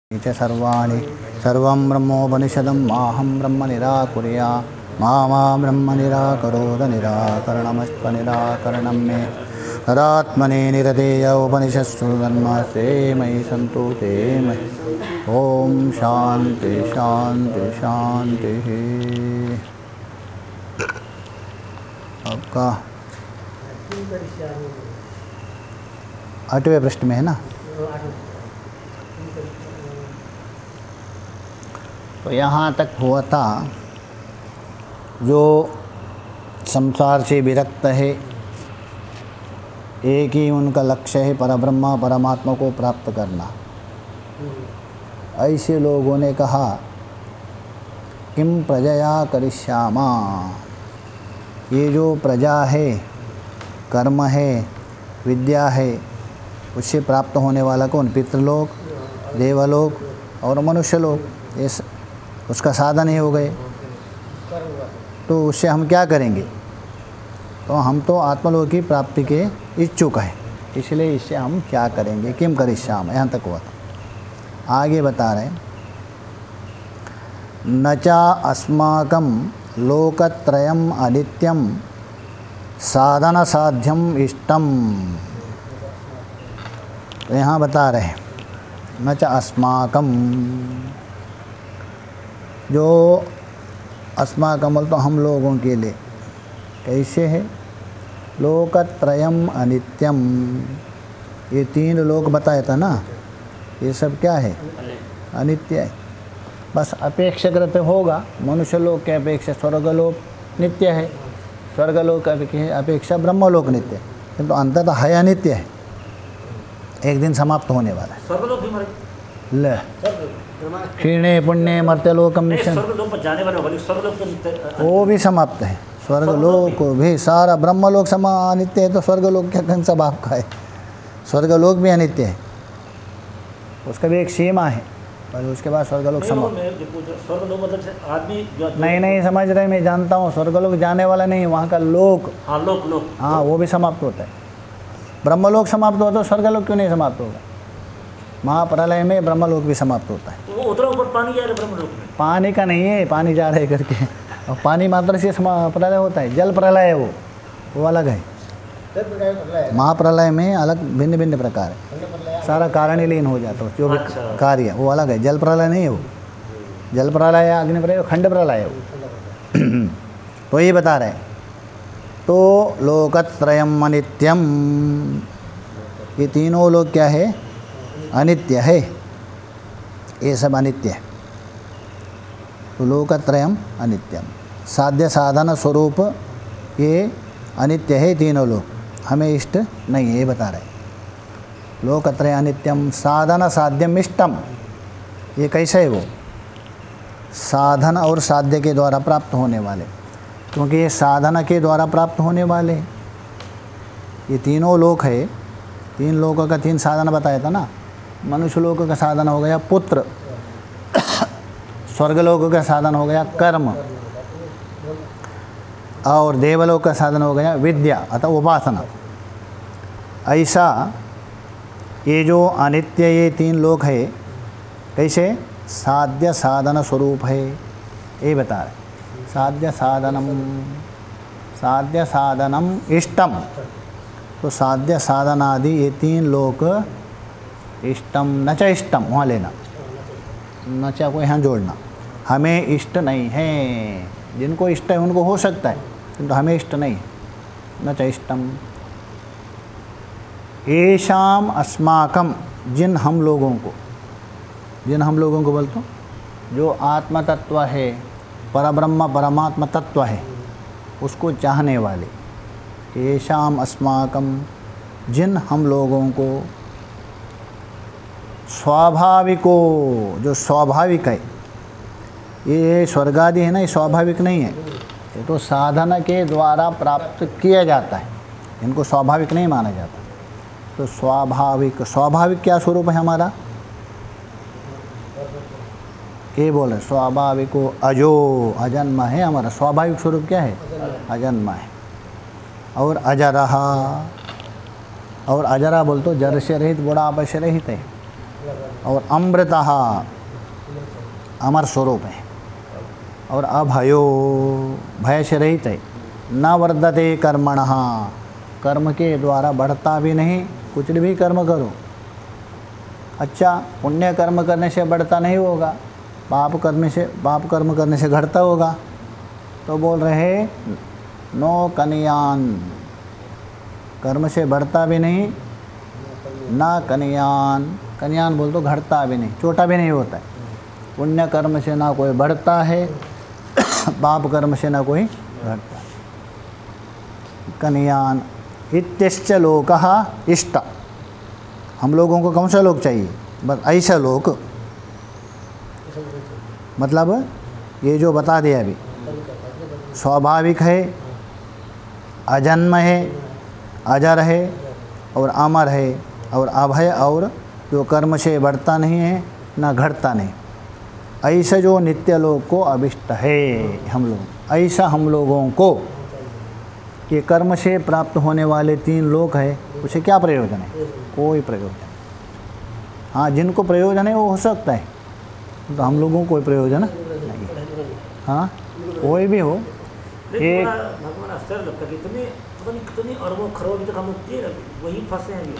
च सर्वाणि सर्वं ब्रह्मोपनिषदं माहं ब्रह्म निराकुर्या मा ब्रह्म निराकरोद निराकरणमस्त्वनिराकरणं मे तदात्मने निरतेय उपनिषत्सु धर्मस्ते मयि सन्तु ते मयि। ओम शांति शांति शांति। आपका 8वें पृष्ठ में है ना। तो यहाँ तक हुआ था जो संसार से विरक्त है, एक ही उनका लक्ष्य है परब्रह्म परमात्मा को प्राप्त करना। ऐसे लोगों ने कहा किम प्रजया करिष्यामा, ये जो प्रजा है, कर्म है, विद्या है, उससे प्राप्त होने वाला कौन? पितृलोक, देवलोक और मनुष्य लोक, ये उसका साधन ही हो गए। तो उससे हम क्या करेंगे? तो हम तो आत्मलोक की प्राप्ति के इच्छुक हैं, इसलिए इससे हम क्या करेंगे? किम करिष्याम, यहाँ तक हुआ था। आगे बता रहे न चा अस्माकं लोकत्रयम् अनित्यं साधन साध्यम इष्टम। तो यहाँ बता रहे न चा अस्माकं, जो अस्माकं बोल तो हम लोगों के लिए कैसे है? लोकत्रयम् अनित्यम, ये 3 लोक बताया था ना, ये सब क्या है? अनित्य है। बस अपेक्षाकृत होगा। मनुष्य लोक के अपेक्षा स्वर्गलोक नित्य है, स्वर्गलोक की अपेक्षा ब्रह्मलोक नित्य है, किंतु अंततः है अनित्य है, एक दिन समाप्त होने वाला है। स्वर्गलोक भी ले क्षीणे पुण्य मर्त्यलोकम मिशन, स्वर्गलोक पर जाने वाले स्वर्गलोक तो वो भी समाप्त है। स्वर्गलोक भी सारा, ब्रह्मलोक अनित्य है तो स्वर्गलोक क्या कौन सा बाप का है? स्वर्गलोक भी अनित्य है, उसका भी एक सीमा है, पर उसके बाद स्वर्गलोक समाप्त। स्वर्गलोक मतलब आदमी नहीं समझ रहे, मैं जानता हूँ स्वर्गलोक जाने वाला नहीं, वहाँ का लोक, हाँ लोक, हाँ वो भी समाप्त होता है। ब्रह्मलोक समाप्त होता तो स्वर्गलोक क्यों नहीं समाप्त होगा? महाप्रलय में ब्रह्मलोक भी समाप्त होता है। वो उतना ऊपर पानी जा रहा है ब्रह्मलोक में, पानी का नहीं है, पानी जा रहे करके, और पानी मात्र से प्रलय होता है। जल प्रलय है, वो अलग है। महाप्रलय में अलग भिन्न भिन्न प्रकार है, सारा कारण ही लीन हो जाता है, जो भी कार्य वो अलग है। जल प्रलय नहीं है वो, जल प्रलय है, अग्नि प्रलय, खंड प्रलय है वो। तो ये बता रहे तो लोकत्रयम् अनित्यम, ये तीनों लोग क्या है? अनित्य है, ये सब अनित्य है। तो लोकत्रयम् अनित्यम, साध्य साधन स्वरूप ये अनित्य है, तीनों लोग हमें इष्ट नहीं है, ये बता रहे। लोकत्रय अनित्यम साधन साध्यम इष्टम, ये कैसे है? वो साधन और साध्य के द्वारा प्राप्त होने वाले, क्योंकि ये साधना के द्वारा प्राप्त होने वाले। ये तीनों लोक है, 3 लोकों का 3 साधन बताया था ना। मनुष्य लोक का साधन हो गया पुत्र, स्वर्गलोक का साधन हो गया कर्म, और देवलोक का साधन हो गया विद्या अथवा उपासना। ऐसा ये जो अनित्य ये 3 लोक है, कैसे? साध्य साधन स्वरूप है, ये बता रहे। साध्य साधनम इष्टम, तो साध्य साधनादि ये 3 लोक इष्टम, न च इष्टम, वहाँ लेना, न च को यहाँ जोड़ना, हमें इष्ट नहीं है। जिनको इष्ट है उनको हो सकता है, किंतु हमें इष्ट नहीं है। न च इष्टम येषाम अस्माकम, जिन हम लोगों को बोलते हो, जो आत्म तत्व है, परब्रह्म परमात्मा तत्व है, उसको चाहने वाले। येषाम अस्माकम, जिन हम लोगों को, स्वाभाविको, जो स्वाभाविक है। ये स्वर्गादि है ना, ये स्वाभाविक नहीं है, ये तो साधना के द्वारा प्राप्त किया जाता है, इनको स्वाभाविक नहीं माना जाता। तो स्वाभाविक क्या स्वरूप है हमारा? ये बोले स्वाभाविको अजो, अजन्मा है हमारा। स्वाभाविक स्वरूप क्या है? अजन्मा है। और अजरहा, और अजरा बोल तो जर से रहित, बुढ़ापा से रहित है। और अमृतः अमर स्वरूप है, और अभयो भय से रहित है। न वर्धते कर्मणः, कर्म के द्वारा बढ़ता भी नहीं, कुछ भी कर्म करो। अच्छा, पुण्य कर्म करने से बढ़ता नहीं होगा, पाप कर्म करने से घटता होगा। तो बोल रहे नो कन्यान, कर्म से बढ़ता भी नहीं, ना कन्यान, कन्यान बोल तो घटता भी नहीं, छोटा भी नहीं होता है। पुण्य कर्म से ना कोई बढ़ता है, पाप कर्म से ना कोई घटता है। कन्यान इत्यश्च लोकः इष्ट, हम लोगों को कौन सा लोक चाहिए? बस ऐसा लोक, मतलब ये जो बता दिया अभी, स्वाभाविक है, अजन्म है, अजर है और अमर है और अभय, और जो कर्म से बढ़ता नहीं है ना घटता नहीं, ऐसा जो नित्य लोक को अभिष्ट है हम लोग। ऐसा हम लोगों को ये कर्म से प्राप्त होने वाले 3 लोक है, उसे क्या प्रयोजन है? कोई प्रयोजन। हाँ, जिनको प्रयोजन है वो हो सकता है, तो हम लोगों को कोई प्रयोजन नहीं। हाँ, कोई भी हो, एक भगवान आश्चर्य लगता है, इतने पता नहीं कितने अरबों खरबों तक हम लोग वही फंसे हैं।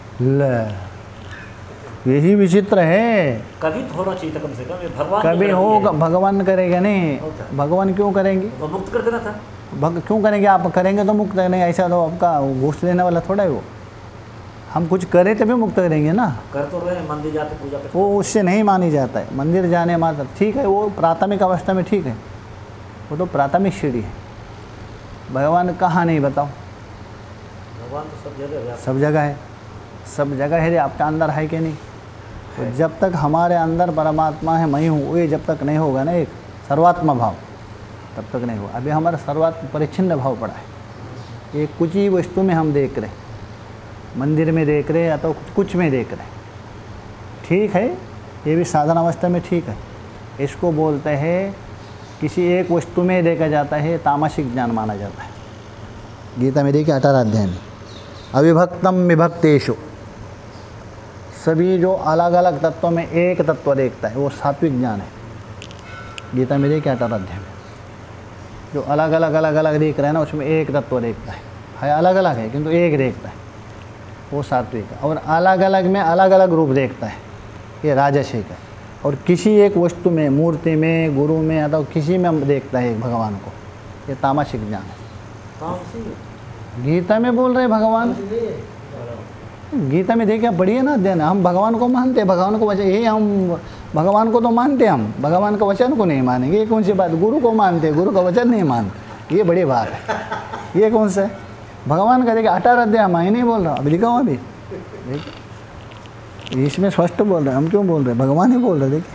यही विचित्र है। कभी तो होना चाहिए था कम से कम, ये भगवान कभी होगा, भगवान करेगा नहीं, भगवान क्यों करेंगे? वो मुक्त कर देना था। क्यों करेंगे? आप करेंगे तो मुक्त नहीं, ऐसा तो आपका घूस लेने वाला थोड़ा है वो। हम कुछ करें तभी मुक्त करेंगे ना। कर तो रहे हैं, मंदिर जाते पूजा करते, वो उससे नहीं मानी जाता है। मंदिर जाने मात्र ठीक है, वो प्राथमिक अवस्था में ठीक है, वो तो प्राथमिक सीढ़ी है। भगवान कहाँ नहीं बताओ? भगवान तो सब जगह है, सब जगह है, सब जगह है। आपका अंदर है कि नहीं? तो जब तक हमारे अंदर परमात्मा है, मैं हूँ, ये जब तक नहीं होगा ना एक सर्वात्मा भाव, तब तक नहीं होगा। अभी हमारा सर्वात्म परिच्छिन्न भाव पड़ा है। एक कुछ ही वस्तु में हम देख रहे, मंदिर में देख रहे या तो कुछ में देख रहे। ठीक है, ये भी साधन अवस्था में ठीक है। इसको बोलते हैं किसी एक वस्तु में देखा जाता है, तामसिक ज्ञान माना जाता है। गीता में देखिए 18 अध्याय में, अविभक्तम विभक्तेषु, सभी जो अलग अलग तत्वों में एक तत्व देखता है वो सात्विक ज्ञान है। गीता में देखिए 18 अध्याय में, जो अलग अलग देख रहा है ना, उसमें एक तत्व देखता है अलग अलग है किंतु एक देखता है, वो सात्विक है। और अलग अलग में अलग अलग रूप देखता है, ये राजसिक है। और किसी एक वस्तु में, मूर्ति में, गुरु में अथवा किसी में देखता है भगवान को, ये तामसिक ज्ञान है। गीता में बोल रहे भगवान, गीता में देखिए पढ़िए ना अध्ययन। हम भगवान को मानते हैं, भगवान को वचन, ये हम भगवान को तो मानते हैं, हम भगवान का वचन को नहीं मानेंगे। ये कौन सी बात? गुरु को मानते हैं, गुरु का वचन नहीं मानते, ये बड़ी बात है। ये कौन सा है? भगवान का देखिए 18 अध्याय, मैं नहीं बोल रहा, अभी लिखा हूँ अभी, देखिए इसमें स्पष्ट बोल रहे हैं। हम क्यों बोल रहे हैं? भगवान ही बोल रहे। देखिए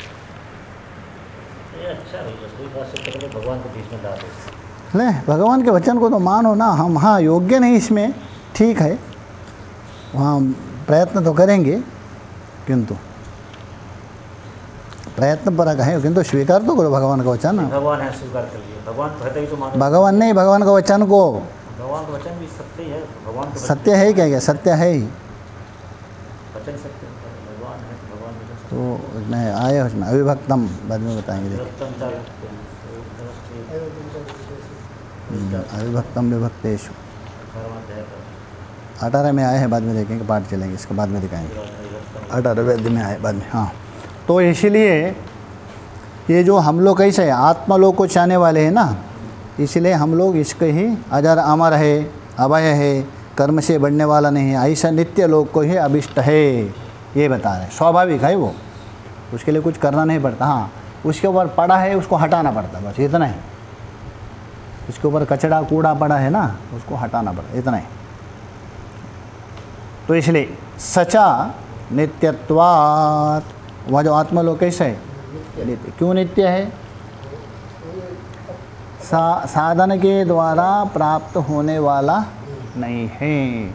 भगवान को बीच में डाल दो। ले, भगवान के वचन को तो मानो ना। हम हाँ योग्य नहीं इसमें, ठीक है, वहाँ प्रयत्न तो करेंगे, किंतु प्रयत्न परक है, किंतु स्वीकार तो करो भगवान का वचन। भगवान है, स्वीकार कर लिया। भगवान तो है तो मानो। भगवान नहीं, भगवान का वचन को। भगवान का वचन भी सत्य ही है। भगवान का सत्य है क्या? क्या सत्य है ही वचन सत्य है। भगवान है, भगवान तो उसमें आए, उसमें अविभक्तम बाद में बताएंगे। देखिए अविभक्तम विभक्तेषु 18 में आए हैं, बाद में देखेंगे, पाठ चलेंगे, इसके बाद में दिखाएंगे। 18 में आए बाद में। हाँ, तो इसीलिए ये जो हम लोग कैसे है, आत्मलोक को चाहने वाले हैं ना, इसलिए हम लोग इसके ही अजर अमर है, अभय है, कर्म से बढ़ने वाला नहीं है, ऐसा नित्य लोक को ही अभिष्ट है, ये बता रहे हैं। स्वाभाविक है वो, उसके लिए कुछ करना नहीं पड़ता। हाँ, उसके ऊपर पड़ा है, उसको हटाना पड़ता, बस इतना ही। उसके ऊपर कचड़ा कूड़ा पड़ा है ना, उसको हटाना पड़ता, इतना ही। तो इसलिए सचा नित्यत्वात्, वह जो आत्मलोक कैसे है? नित्य। क्यों नित्य है? साधन के द्वारा प्राप्त होने वाला नहीं है।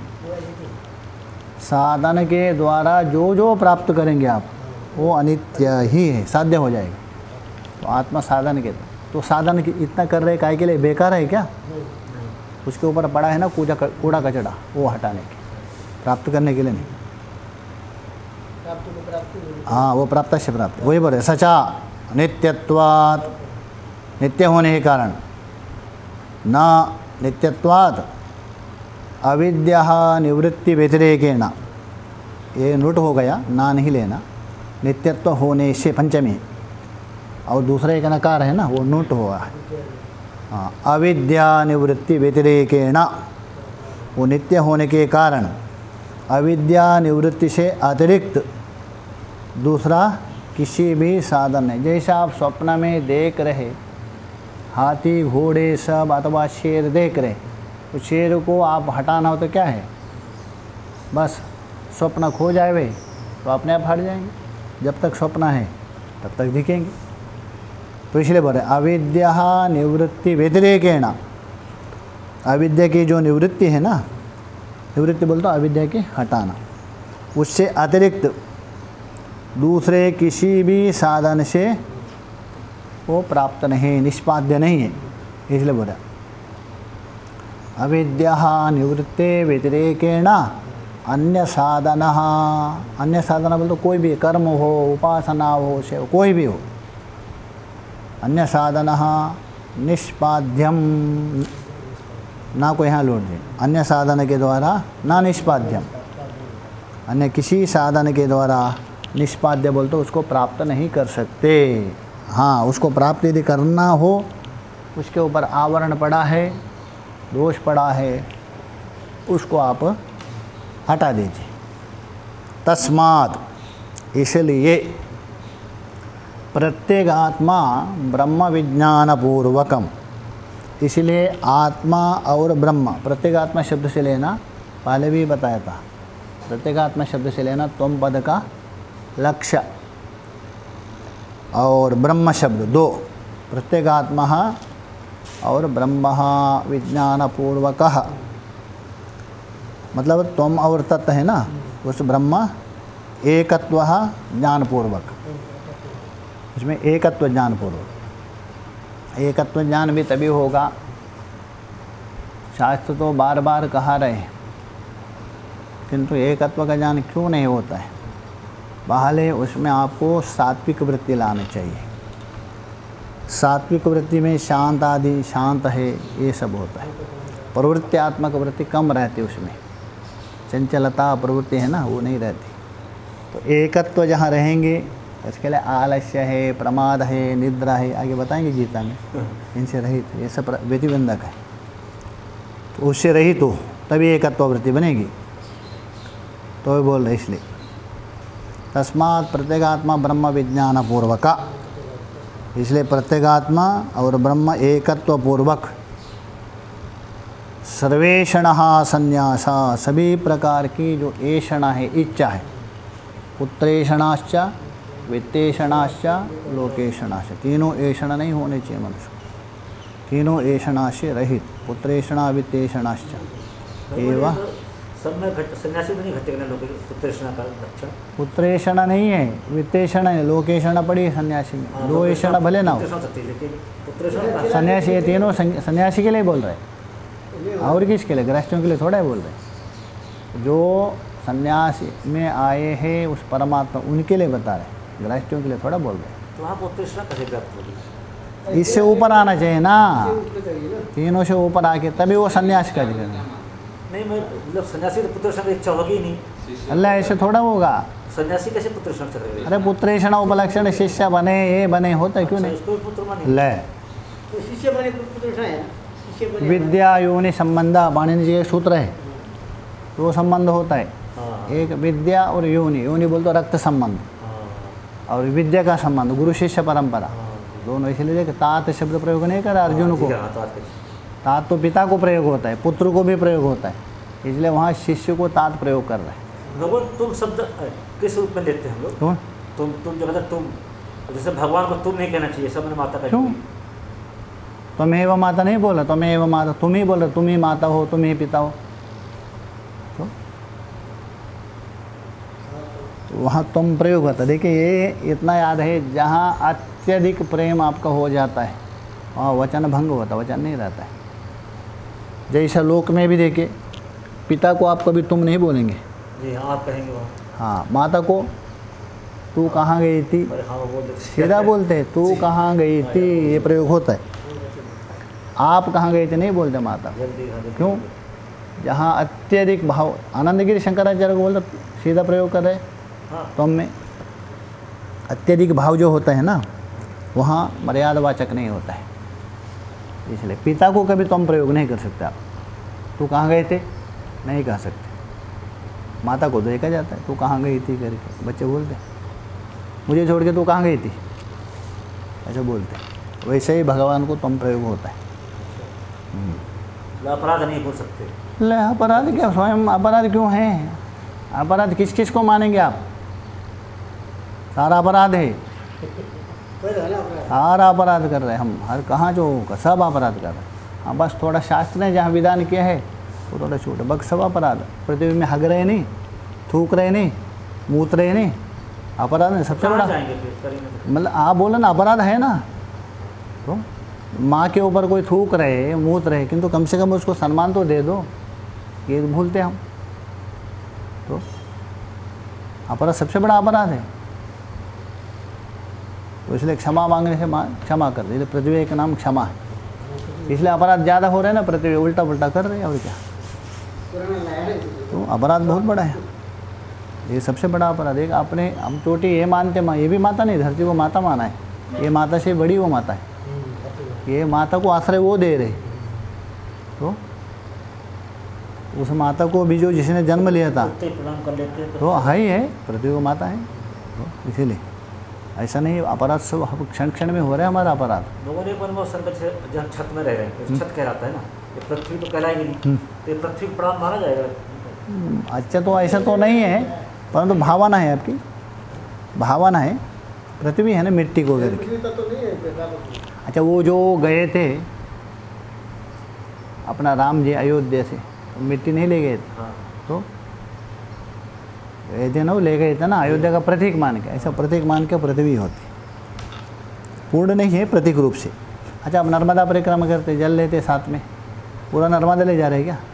साधन के द्वारा जो जो प्राप्त करेंगे आप, वो अनित्य ही है, साध्य हो जाएगा। तो आत्मा साधन के, तो साधन इतना कर रहे काय के लिए? बेकार है क्या? उसके ऊपर पड़ा है ना कूड़ा कचड़ा, वो हटाने के, प्राप्त करने के लिए नहीं। हाँ वो प्राप्त से प्राप्त, वही बोल रहे सचा नित्यत्वात्, नित्य होने के कारण, न नित्यत्वात् अविद्या निवृत्ति व्यतिरेकेण, ये नोट हो गया, ना नहीं लेना, नित्यत्व होने से पंचमी, और दूसरा एक नकार है ना, वो नोट हुआ है। हाँ, अविद्या निवृत्ति व्यतिरेकेण, वो नित्य होने के कारण अविद्या निवृत्ति से अतिरिक्त दूसरा किसी भी साधन नहीं। जैसा आप स्वप्न में देख रहे हाथी घोड़े सब अथवा शेर देख रहे, उस शेर को आप हटाना हो तो क्या है, बस स्वप्न खो जाए वे तो अपने आप हट जाएंगे, जब तक स्वप्न है तब तक दिखेंगे। तो इसलिए बोल रहे अविद्या निवृत्ति व्यतिरेकेण, अविद्या की जो निवृत्ति है ना, निवृत्ति बोलते अविद्या की हटाना, उससे अतिरिक्त दूसरे किसी भी साधन से वो प्राप्त नहीं, निष्पाद्य नहीं है। इसलिए बोला अविद्या निवृत्ते व्यतिरेकेण अन्य साधना, अन्य साधना बोल तो कोई भी कर्म हो, उपासना हो, से कोई भी हो, अन्य साधना निष्पाद्यम, ना को यहाँ लौट दे, अन्य साधन के द्वारा ना निष्पाद्यम, अन्य किसी साधन के द्वारा निष्पाद्य बोल तो उसको प्राप्त नहीं कर सकते। हाँ, उसको प्राप्त यदि करना हो, उसके ऊपर आवरण पड़ा है, दोष पड़ा है, उसको आप हटा दीजिए। तस्मात्, इसलिए प्रत्येक आत्मा ब्रह्म विज्ञान पूर्वकम, इसलिए आत्मा और ब्रह्म, प्रत्येक आत्मा शब्द से लेना पहले भी बताया था, प्रत्येक आत्मा शब्द से लेना त्वम पद का लक्ष्य और ब्रह्म शब्द दो, प्रत्येक आत्मा और ब्रह्म विज्ञान पूर्वकः, मतलब त्वम और तत् है ना, उस ब्रह्म एकत्व ज्ञानपूर्वक, उसमें एकत्व ज्ञानपूर्वक। एकत्व ज्ञान भी तभी होगा, शास्त्र तो बार बार कहा रहे, किंतु एकत्व का ज्ञान क्यों नहीं होता है? पहले उसमें आपको सात्विक वृत्ति लानी चाहिए। सात्विक वृत्ति में शांत आदि, शांत है, ये सब होता है। प्रवृत्त्यात्मक वृत्ति कम रहती है, उसमें चंचलता प्रवृत्ति है ना, वो नहीं रहती। तो एकत्व जहाँ रहेंगे, इसके लिए आलस्य है, प्रमाद है, निद्रा है, आगे बताएंगे गीता में, इनसे रहित, ये सब व्यतिबंधक है। तो उससे रहित हो तभी एकत्व वृत्ति बनेगी। तो वो बोल रहे इसलिए तस्मात् प्रत्येगात्मा ब्रह्म विज्ञान पूर्वका, इसलिए प्रत्येगात्मा और ब्रह्म एकत्व पूर्वक सर्वेषणः संन्यास, सभी प्रकार की जो ऐषणा है, इच्छा है, पुत्रेषणाश्च वित्तेषणाश्च लोकेषणाश्च, तीनों ऐषणा नहीं होने चाहिए मनुष्य, तीनों ऐषणा से रहित, पुत्रेषणा वित्तेषणाश्च एवं। सब में सन्यासी तो नहीं घटे ना, पुत्रेषणा का लक्षण पुत्रेषणा नहीं है, वित्तेषणा है, लोकेषणा पड़ी है सन्यासी में, दो ऐषणा भले ना हो, सन्यासी, ये तीनों सन्यासी के लिए बोल रहे हैं, और किसके लिए? गृहस्थियों के लिए थोड़ा ही बोल रहे हैं। जो सन्यासी में आए हैं उस परमात्मा, उनके लिए बता रहे हैं, गृहस्थियों के लिए थोड़ा बोल रहे हैं। तो वहाँ पुत्रेषणा कैसे प्राप्त होगी? इससे ऊपर आना चाहिए ना, तीनों से ऊपर आके तभी वो सन्यास का जिक्र है। नहीं, मैं मतलब सन्यासी तो पुत्रेषणा की इच्छा होगी नहीं। अल्लाह ऐसे थोड़ा होगा, सन्यासी कैसे पुत्रेषणा करेगा? अरे पुत्रेषणा उपलक्षण शिष्य बने, ये बने, होता है क्यों नहीं? इसको पुत्र माने ले शिष्य बने पुत्रेषणा है ना, शिष्य बने विद्या योनि संबंध, पाणिनि जी के सूत्र है, दो संबंध होता है, एक विद्या और योनि। योनि बोलते रक्त संबंध, और विद्या का संबंध गुरु शिष्य परंपरा, दोनों। इसलिए देख तात शब्द प्रयोग नहीं करा अर्जुन को, तात तो पिता को प्रयोग होता है, पुत्र को भी प्रयोग होता है, इसलिए वहाँ शिष्य को तात प्रयोग कर रहे हैं। भगवान तुम शब्द किस रूप में लेते हैं हम लोग? तुम जो मतलब तुम, जैसे भगवान को तुम नहीं कहना चाहिए, सब ने माता का क्यों? तुम्हें माता नहीं बोला, तुम्हें माता, तुम ही बोल रहे, तुम ही माता हो, तुम ही पिता हो, तो वहाँ तुम प्रयोग होता है। देखिए ये इतना याद है, जहाँ अत्यधिक प्रेम आपका हो जाता है वहाँ वचन भंग होता, वचन नहीं रहता है। जैसा लोक में भी देखिए, पिता को आप कभी तुम नहीं बोलेंगे, जी हाँ, आप कहेंगे वहाँ। हाँ, माता को तू कहाँ गई थी, अरे हाँ वो बोल देते सीधा बोलते हैं तू कहाँ गई थी, ये प्रयोग होता है। आप कहाँ गए थे नहीं बोलते माता, जल्दी हाँ, जल्दी। क्यों? जहाँ अत्यधिक भाव, आनंदगिरी शंकराचार्य को बोलते सीधा प्रयोग कर रहे हाँ तुम में अत्यधिक भाव जो होता है ना, वहाँ मर्यादावाचक नहीं होता है। इसलिए पिता को कभी तुम प्रयोग नहीं कर सकते आप। तू कहाँ गए थे नहीं कह सकते। माता को देखा जाता है तू कहाँ गई थी करके, बच्चे बोलते मुझे छोड़ के तू कहाँ गई थी, ऐसा बोलते। वैसे ही भगवान को तुम प्रयोग होता है। अपराध नहीं बोल सकते। ले अपराध क्या, स्वयं अपराध क्यों है? अपराध किस किस को मानेंगे आप? सारा अपराध है, कोई तो है ना अपराध। सारा अपराध कर रहे हैं हम, हर कहाँ जो होगा सब अपराध कर रहे हैं। हाँ बस थोड़ा शास्त्र ने जहाँ विधान किया है वो थोड़ा छोटा, बस सब अपराध। पृथ्वी में हग रहे नहीं, थूक रहे नहीं, मूत रहे नहीं, अपराध नहीं सबसे कहाँ बड़ा। जाएंगे फिर करेंगे तो? मतलब आप बोलो ना अपराध है ना, तो माँ के ऊपर कोई थूक रहे मूत रहे, किंतु कम से कम उसको सम्मान तो दे दो, ये भूलते हम। तो अपराध सबसे बड़ा अपराध है। तो इसलिए क्षमा मांगने से माँ क्षमा कर दे, पृथ्वी का नाम क्षमा है। इसलिए अपराध ज़्यादा हो रहे हैं ना, पृथ्वी उल्टा पुल्टा कर रहे हैं और क्या। पुराना लाया है। तो अपराध बहुत बड़ा है, ये सबसे बड़ा अपराध है। अपने हम चोटी ये मानते माँ, ये भी माता नहीं, धरती को माता माना है, ये माता से बड़ी वो माता है, ये माता को आश्रय वो दे रहे। तो उस माता को भी जो जिसने जन्म लिया था उठते ही प्रणाम कर लेते हैं तो है ही है, पृथ्वी को माता है। तो इसीलिए ऐसा नहीं, अपराध सब क्षण क्षण में हो रहा है हमारा अपराध। लोगों ने पर संकट से जहाँ छत में रह रहे हैं, तो छत कहलाता है ना, ये पृथ्वी तो कहलाएगी नहीं, तो ये पृथ्वी को प्रणाम माना जाएगा। अच्छा तो ऐसा तो नहीं है, परंतु भावना है आपकी, भावना है। पृथ्वी है ना मिट्टी को करके। पृथ्वी तो नहीं है बेकार होती। अच्छा वो जो गए थे अपना राम जी अयोध्या से, तो मिट्टी नहीं ले गए थे, हाँ तो गए थे ना, वो ले गए थे ना अयोध्या का प्रतीक मान के। ऐसा प्रतीक मान के पृथ्वी होती, पूर्ण नहीं है, प्रतीक रूप से। अच्छा आप नर्मदा परिक्रमा करते, जल लेते साथ में, पूरा नर्मदा ले जा रहे क्या?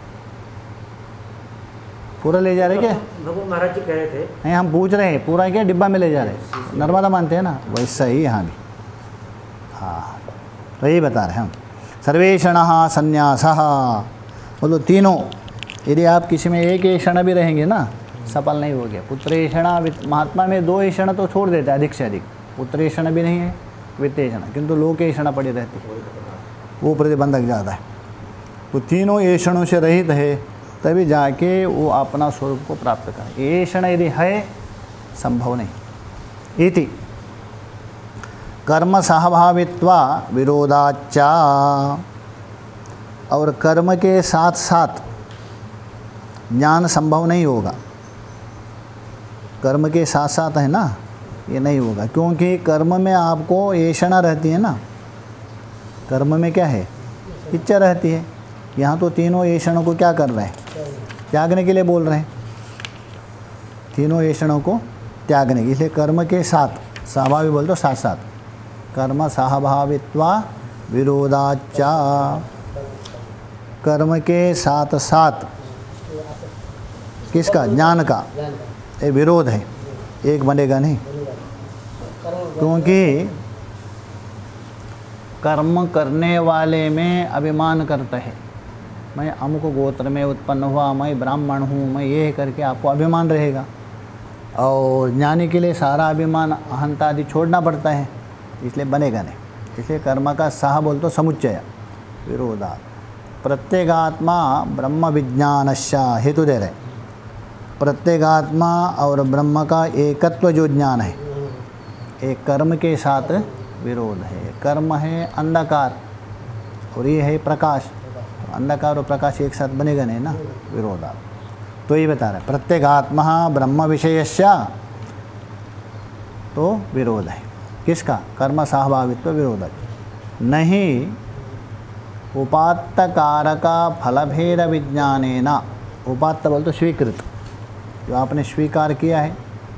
पूरा ले जा रहे क्या? भगवान महाराज जी कह रहे थे नहीं हम पूछ रहे हैं पूरा क्या डिब्बा में ले जा रहे हैं, नर्मदा मानते हैं ना, वैसा ही यहाँ भी। हाँ तो यही बता रहे हैं हम। सर्वेषणः संन्यासः, बोलो तीनों, यदि आप किसी में एक ऐषण भी रहेंगे ना सफल नहीं हो गया। पुत्रेषणा, महात्मा में 2 ऐषण तो छोड़ देते हैं अधिक से अधिक, पुत्रेषण भी नहीं है वित्तेषण, किंतु लोकेषण पड़ी रहती है, वो प्रतिबंधक ज़्यादा है। तो तीनों ऐषणों से रहित है तभी जाके वो अपना स्वरूप को प्राप्त करें। ऐषण यदि है संभव नहीं। इति कर्म सहभावित्वा विरोधाच्चा, और कर्म के साथ साथ ज्ञान संभव नहीं होगा। कर्म के साथ साथ है ना, ये नहीं होगा, क्योंकि कर्म में आपको ऐषणा रहती है ना, कर्म में क्या है इच्छा रहती है। यहाँ तो तीनों ऐषणों को क्या कर रहे हैं, त्यागने के लिए बोल रहे हैं, तीनों ऐषणों को त्यागने के, इसलिए कर्म के साथ, स्वाभाविक बोल दो साथ साथ, कर्म सहभावित्वा विरोधाच्चा, कर्म के साथ साथ किसका, ज्ञान का ये विरोध है, एक बनेगा नहीं। क्योंकि कर्म करने वाले में अभिमान करता है, मैं अमुक गोत्र में उत्पन्न हुआ, मैं ब्राह्मण हूँ, मैं ये करके आपको अभिमान रहेगा। और ज्ञानी के लिए सारा अभिमान अहंता आदि छोड़ना पड़ता है, इसलिए बनेगा नहीं। इसलिए कर्म का सह बोल तो समुच्चय विरोधा, प्रत्येगात्मा ब्रह्म विज्ञानस्य हेतु दे रहे, प्रत्येगात्मा और ब्रह्म का एकत्व जो ज्ञान है, एक कर्म के साथ विरोध है। कर्म है अंधकार और ये है प्रकाश, तो अंधकार और प्रकाश एक साथ बनेगा नहीं ना, विरोधा। तो ये बता रहे प्रत्येगात्मा ब्रह्म विषयस्य, तो विरोध है किसका, कर्म सहभावित्व विरोध नहीं। उपात्त कारक फलभेद विज्ञानेन, उपात्त बोल तो स्वीकृत, जो आपने स्वीकार किया है,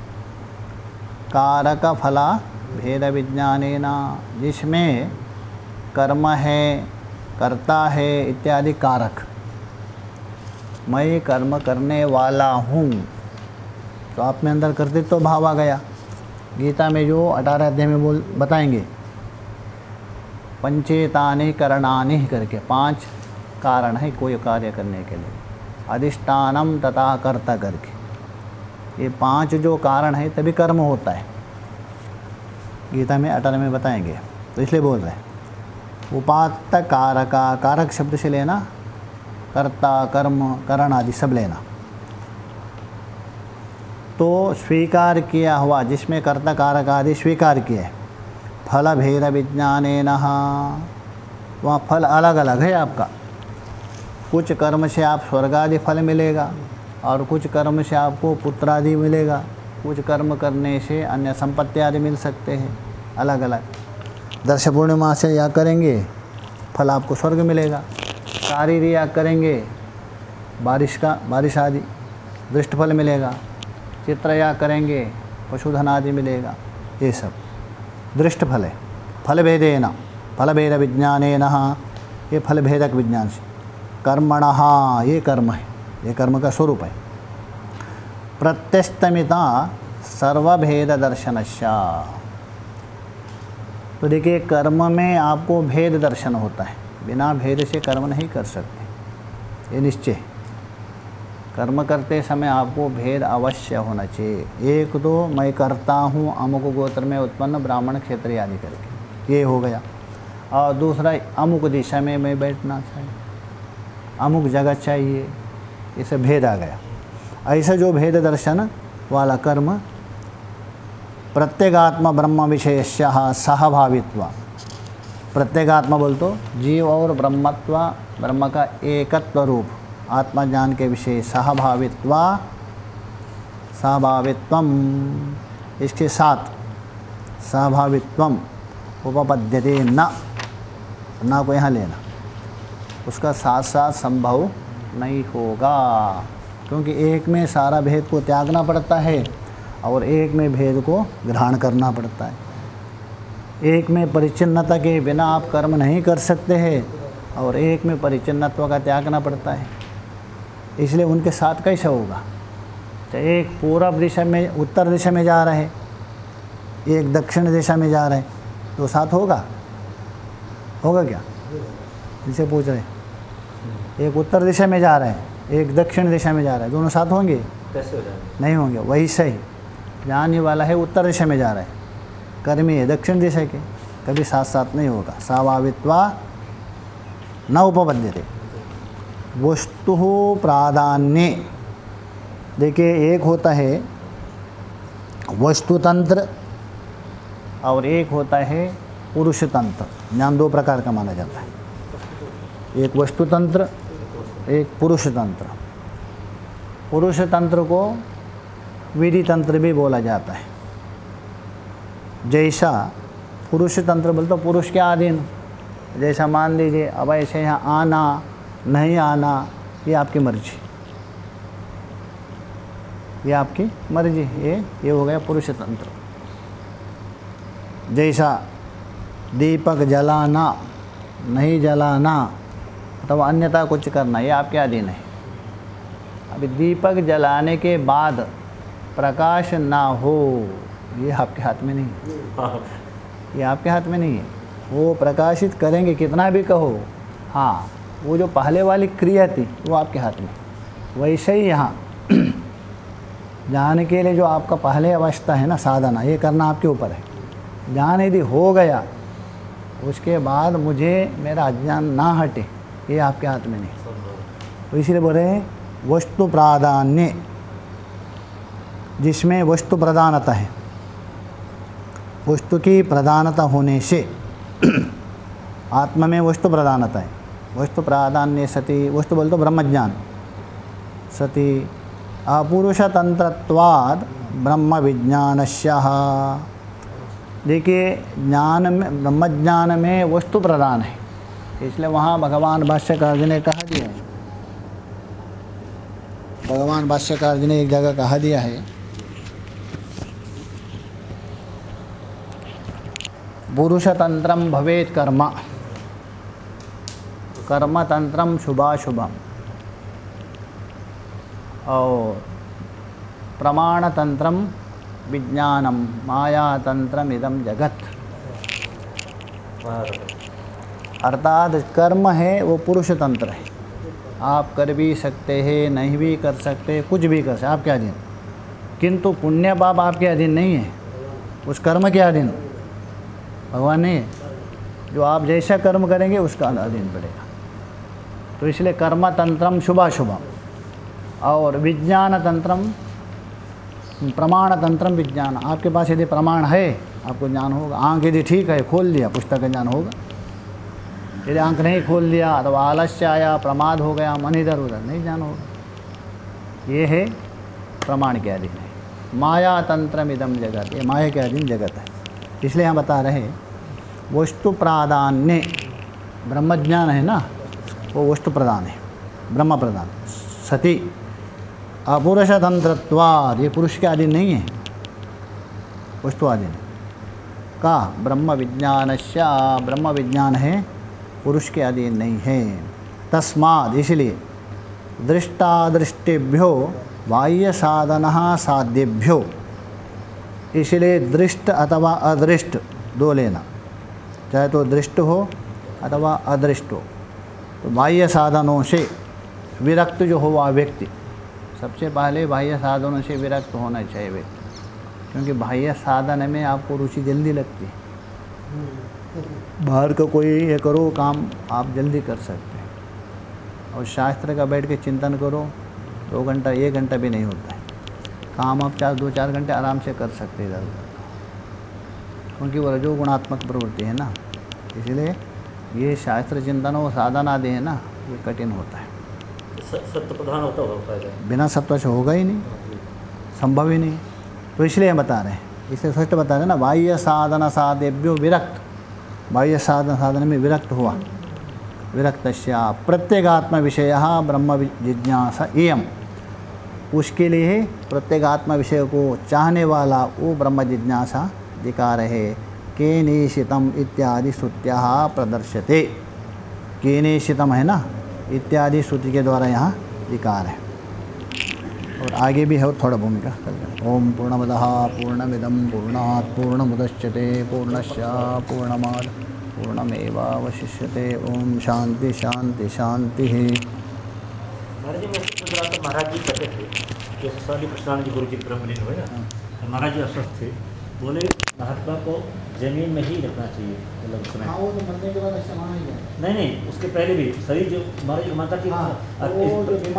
कारक फला भेद विज्ञानेन, जिसमें कर्म है, कर्ता है इत्यादि कारक, मैं कर्म करने वाला हूँ, तो आप में अंदर कर्तृत्व भाव आ गया, गीता में जो 18 अध्याय में बताएंगे, पंचेतानि करणानि करके 5 कारण है कोई कार्य करने के लिए, अधिष्ठानम तथा कर्ता करके, ये 5 जो कारण है तभी कर्म होता है। गीता में 18 में बताएंगे, तो इसलिए बोल रहे हैं उपात्त कारका, कारक शब्द से लेना, कर्ता कर्म करण आदि सब लेना। तो स्वीकार किया हुआ जिसमें कर्ता कारक आदि स्वीकार किए, फल भेद विज्ञानेन, वहाँ फल अलग अलग है आपका। कुछ कर्म से आप स्वर्ग आदि फल मिलेगा और कुछ कर्म से आपको पुत्र आदि मिलेगा, कुछ कर्म करने से अन्य संपत्ति आदि मिल सकते हैं, अलग अलग। दर्श पूर्णिमा से याग करेंगे फल आपको स्वर्ग मिलेगा, शारीरिक याग करेंगे बारिश आदि दृष्ट फल मिलेगा, चित्र याग करेंगे पशुधन आदि मिलेगा, ये सब दृष्ट फल है। फल भेदेन, फल भेद विज्ञानेन, ये फल भेदक विज्ञान से। कर्मणः, ये कर्म है, ये कर्म का स्वरूप है। प्रत्यस्तमिता सर्वभेद दर्शनस्य, तो देखिए कर्म में आपको भेद दर्शन होता है, बिना भेद से कर्म नहीं कर सकते, ये निश्चय। कर्म करते समय आपको भेद अवश्य होना चाहिए। एक तो मैं करता हूँ अमुक गोत्र में उत्पन्न ब्राह्मण क्षत्रिय आदि करके, ये हो गया। और दूसरा अमुक दिशा में मैं बैठना चाहिए, अमुक जगह चाहिए, इसे भेद आ गया। ऐसा जो भेद दर्शन वाला कर्म, प्रत्येगात्मा ब्रह्म विषयस्य सहभावित्व, प्रत्येगात्मा बोल तो जीव और ब्रह्मत्व, ब्रह्म का एकत्व रूप आत्मा ज्ञान के विषय सहभावित्व, सहभावित्वम, इसके साथ सहभावित्वम उपपद्यते न को यहाँ लेना, उसका साथ साथ संभव नहीं होगा, क्योंकि एक में सारा भेद को त्यागना पड़ता है और एक में भेद को ग्रहण करना पड़ता है। एक में परिचिन्नता के बिना आप कर्म नहीं कर सकते हैं और एक में परिचिन्नत्व का त्यागना पड़ता है, इसलिए उनके साथ कैसे होगा। तो एक पूर्व दिशा में उत्तर दिशा में जा रहे, एक दक्षिण दिशा में जा रहे, तो साथ होगा क्या? इनसे पूछ रहे, एक उत्तर दिशा में जा रहे हैं, एक दक्षिण दिशा में जा रहा है, दोनों साथ होंगे? कैसे हो जाएंगे? नहीं होंगे। वही सही, जाने वाला है उत्तर दिशा में जा रहा है, कर्मी है दक्षिण दिशा के, कभी साथ साथ नहीं होगा। स्वाभावित्वा न उपपद्यते। वस्तु प्राधान्य, देखिए एक होता है वस्तुतंत्र और एक होता है पुरुष तंत्र। ज्ञान 2 प्रकार का माना जाता है, एक वस्तुतंत्र, एक पुरुष तंत्र। पुरुष तंत्र को विधि तंत्र भी बोला जाता है। जैसा पुरुष तंत्र बोलते तो पुरुष के अधीन, जैसा मान लीजिए अब ऐसे यहाँ आना नहीं आना, ये आपकी मर्जी, ये आपकी मर्जी, ये हो गया पुरुष तंत्र। जैसा दीपक जलाना नहीं जलाना अथवा अन्यथा कुछ करना, ये आपके अधीन है। अभी दीपक जलाने के बाद प्रकाश ना हो, ये आपके हाथ में नहीं है, ये आपके हाथ में नहीं है। वो प्रकाशित करेंगे कितना भी कहो, हाँ वो जो पहले वाली क्रिया थी वो आपके हाथ में। वैसे ही यहाँ जाने के लिए जो आपका पहले अवस्था है ना साधना, ये करना आपके ऊपर है। ज्ञान यदि हो गया उसके बाद मुझे मेरा अज्ञान ना हटे, ये आपके हाथ में नहीं। तो इसलिए बोल रहे हैं वस्तु प्राधान्य, जिसमें वस्तु प्रधानता है, वस्तु की प्रधानता होने से आत्मा में वस्तु प्रधानता है। वस्तु प्राधान्य सति, वस्तु बोल तो ब्रह्मज्ञान, सति अपुरुषतंत्रत्वाद ब्रह्म विज्ञानस्य। देखिए ज्ञान में, ब्रह्मज्ञान में वस्तु प्रधान है, इसलिए वहाँ भगवान भाष्यकार जी ने कहा दिया है, भगवान भाष्यकार जी ने एक जगह कहा दिया है, पुरुषतंत्रम भवेत कर्म, कर्मतंत्रम शुभाशुभम, और प्रमाणतंत्रम विज्ञानम मायातंत्रमिदं जगत। अर्थात कर्म है वो पुरुष तंत्र है, आप कर भी सकते हैं, नहीं भी कर सकते, कुछ भी कर सकते, आपके अधीन। किंतु पुण्य पाप आपके अधीन नहीं है, उस कर्म के अधीन भगवान नहीं है। जो आप जैसा कर्म करेंगे उसका अधीन पड़ेगा। तो इसलिए कर्म तंत्रम शुभाशुभम और विज्ञान तंत्रम प्रमाण तंत्रम विज्ञान। आपके पास यदि प्रमाण है आपको ज्ञान होगा। आँख यदि ठीक है खोल लिया पुस्तक का ज्ञान होगा, यदि आँख नहीं खोल लिया अथवा आलस्य आया, प्रमाद हो गया, मन इधर उधर, नहीं ज्ञान होगा। ये है प्रमाण के अधीन है। माया तंत्रम इदम जगत, ये माया के अधीन जगत है। इसलिए हम बता रहे वस्तु प्राधान्य, ब्रह्मज्ञान है ना वो वस्तु प्रधान है, ब्रह्म प्रधान। सती अपुरुष तंत्रत्वाद, ये पुरुष के अधीन नहीं है, वस्तु अधीन है। का ब्रह्म विज्ञानस्य, ब्रह्म विज्ञान है पुरुष के अधीन नहीं है। तस्माद, इसलिए दृष्टादृष्टिभ्यो बाह्य साधनः साध्यभ्यो, इसलिए दृष्ट अथवा अदृष्ट दो लेना, चाहे तो दृष्ट हो अथवा अदृष्ट हो। तो बाह्य साधनों से विरक्त जो हो वह व्यक्ति, सबसे पहले बाह्य साधनों से विरक्त होना चाहिए व्यक्ति, क्योंकि बाह्य साधन में आपको रुचि जल्दी लगती है। बाहर का कोई ये करो काम आप जल्दी कर सकते हैं, और शास्त्र का बैठ के चिंतन करो 2 घंटा 1 घंटा भी नहीं होता है काम, आप 2-4 घंटे आराम से कर सकते हैं इधर उधर, क्योंकि वो रजो गुणात्मक प्रवृत्ति है ना। इसलिए ये शास्त्र चिंतन और साधन आदि है ना, ये कठिन होता है। सत्य प्रधान होता होगा, बिना सत्व से होगा ही नहीं, संभव ही नहीं। तो इसलिए हम बता रहे हैं, इसलिए स्पष्ट बता रहे हैं ना, बाह्य साधन साधेभ्यो विरक्त, बाह्य साधन में विरक्त हुआ, विरक्तस्या प्रत्येगात्म विषय ब्रह्म जिज्ञासा एयम, उसके लिए प्रत्येगात्म विषय को चाहने वाला वो ब्रह्म जिज्ञासा दिखा रहे। केनेशितम इत्यादि श्रुत्या प्रदर्श्यते, केनेशितम है ना, इत्यादि श्रुति के द्वारा यहाँ विकार है। और आगे भी है थोड़ा भूमिका कर। ओम पूर्णमदः पूर्णमिदं पूर्णात् पूर्णमुदच्यते पूर्णस्य पूर्णमाद पूर्णमेवावशिष्यते। ओम शांति शांति शांति। महाराज जी, मैं सोच रहा था, महाराज जी कहते थे कि स्वामी कृष्णानंद जी गुरु जी ब्रह्मलीन हुए ना, तो महाराज जी अस्वस्थ थे, बोले महात्मा को जमीन में ही रखना चाहिए, मतलब उसमें। हाँ, वो तो मरने के बाद ऐसा माना ही है। नहीं, उसके पहले भी शरीर जो महाराज जी को मानता कि